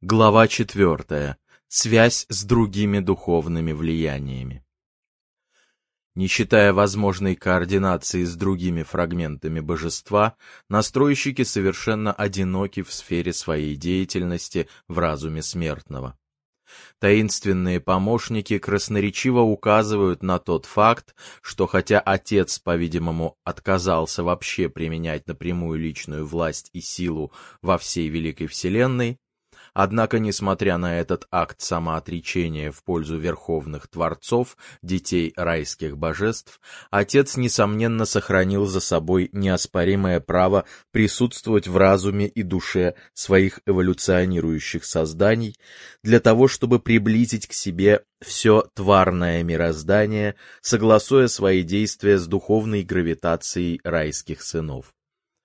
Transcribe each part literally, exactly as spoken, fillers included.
Глава четвертая. Связь с другими духовными влияниями. Не считая возможной координации с другими фрагментами божества, настройщики совершенно одиноки в сфере своей деятельности в разуме смертного. Таинственные помощники красноречиво указывают на тот факт, что хотя Отец, по-видимому, отказался вообще применять напрямую личную власть и силу во всей Великой Вселенной, однако, несмотря на этот акт самоотречения в пользу верховных творцов, детей райских божеств, Отец, несомненно, сохранил за собой неоспоримое право присутствовать в разуме и душе своих эволюционирующих созданий для того, чтобы приблизить к себе все тварное мироздание, согласуя свои действия с духовной гравитацией райских сынов.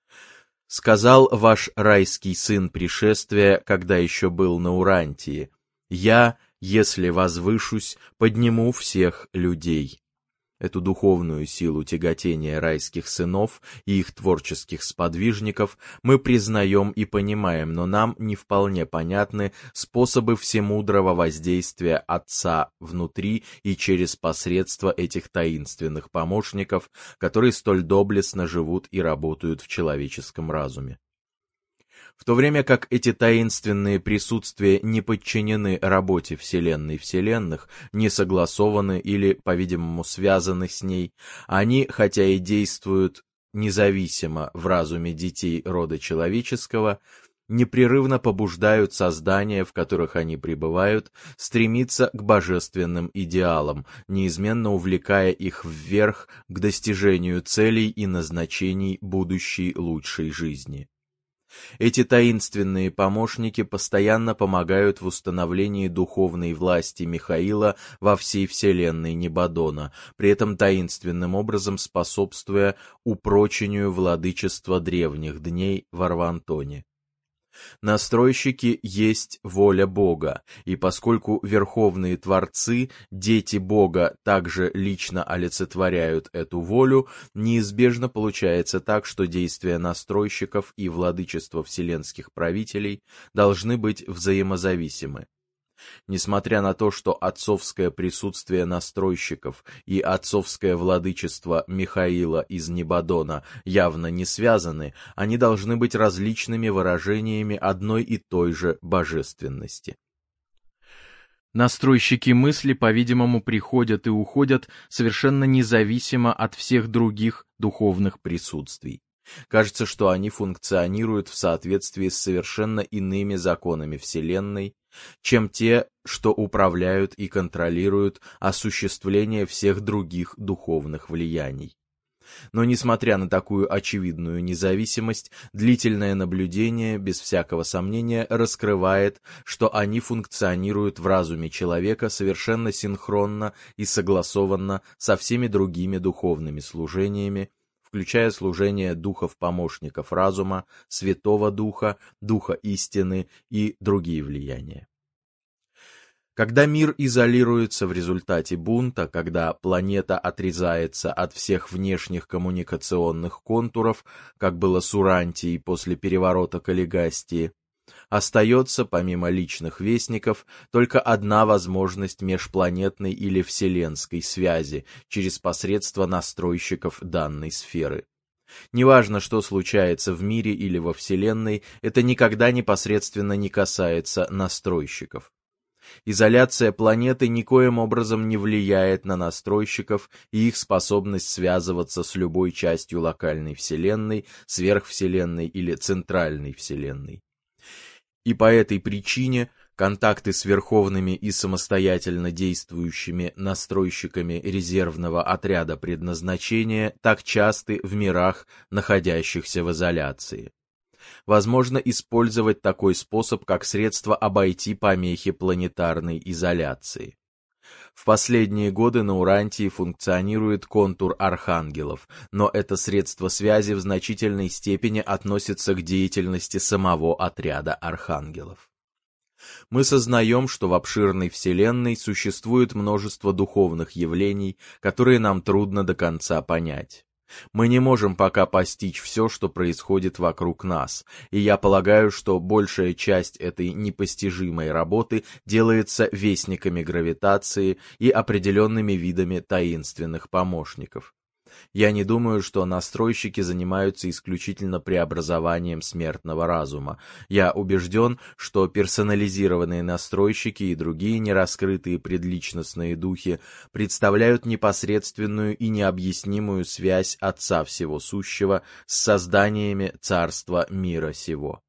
Сказал ваш райский сын пришествия, когда еще был на Урантии: «Я, если возвышусь, подниму всех людей». Эту духовную силу тяготения райских сынов и их творческих сподвижников мы признаем и понимаем, но нам не вполне понятны способы всемудрого воздействия Отца внутри и через посредство этих таинственных помощников, которые столь доблестно живут и работают в человеческом разуме. В то время как эти таинственные присутствия не подчинены работе Вселенной Вселенных, не согласованы или, по-видимому, связаны с ней, они, хотя и действуют независимо в разуме детей рода человеческого, непрерывно побуждают создания, в которых они пребывают, стремиться к божественным идеалам, неизменно увлекая их вверх к достижению целей и назначений будущей лучшей жизни. Эти таинственные помощники постоянно помогают в установлении духовной власти Михаила во всей вселенной Небодона, при этом таинственным образом способствуя упрочению владычества древних дней в Арвантоне. Настройщики есть воля Бога, и поскольку верховные творцы, дети Бога, также лично олицетворяют эту волю, неизбежно получается так, что действия настройщиков и владычество вселенских правителей должны быть взаимозависимы. Несмотря на то, что отцовское присутствие настройщиков и отцовское владычество Михаила из Небодона явно не связаны, они должны быть различными выражениями одной и той же божественности. Настройщики мысли, по-видимому, приходят и уходят совершенно независимо от всех других духовных присутствий. Кажется, что они функционируют в соответствии с совершенно иными законами Вселенной, чем те, что управляют и контролируют осуществление всех других духовных влияний. Но, несмотря на такую очевидную независимость, длительное наблюдение, без всякого сомнения, раскрывает, что они функционируют в разуме человека совершенно синхронно и согласованно со всеми другими духовными служениями, включая служение духов-помощников разума, Святого Духа, Духа истины и другие влияния. Когда мир изолируется в результате бунта, когда планета отрезается от всех внешних коммуникационных контуров, как было с Урантией после переворота Каллигастии, остается, помимо личных вестников, только одна возможность межпланетной или вселенской связи через посредство настройщиков данной сферы. Неважно, что случается в мире или во Вселенной, это никогда непосредственно не касается настройщиков. Изоляция планеты никоим образом не влияет на настройщиков и их способность связываться с любой частью локальной Вселенной, сверхвселенной или центральной Вселенной. И по этой причине контакты с верховными и самостоятельно действующими настройщиками резервного отряда предназначения так часты в мирах, находящихся в изоляции. Возможно использовать такой способ как средство обойти помехи планетарной изоляции. В последние годы на Урантии функционирует контур архангелов, но это средство связи в значительной степени относится к деятельности самого отряда архангелов. Мы сознаем, что в обширной Вселенной существует множество духовных явлений, которые нам трудно до конца понять. Мы не можем пока постичь все, что происходит вокруг нас, и я полагаю, что большая часть этой непостижимой работы делается вестниками гравитации и определенными видами таинственных помощников. Я не думаю, что настройщики занимаются исключительно преобразованием смертного разума. Я убежден, что персонализированные настройщики и другие нераскрытые предличностные духи представляют непосредственную и необъяснимую связь Отца Всего Сущего с созданиями царства мира сего.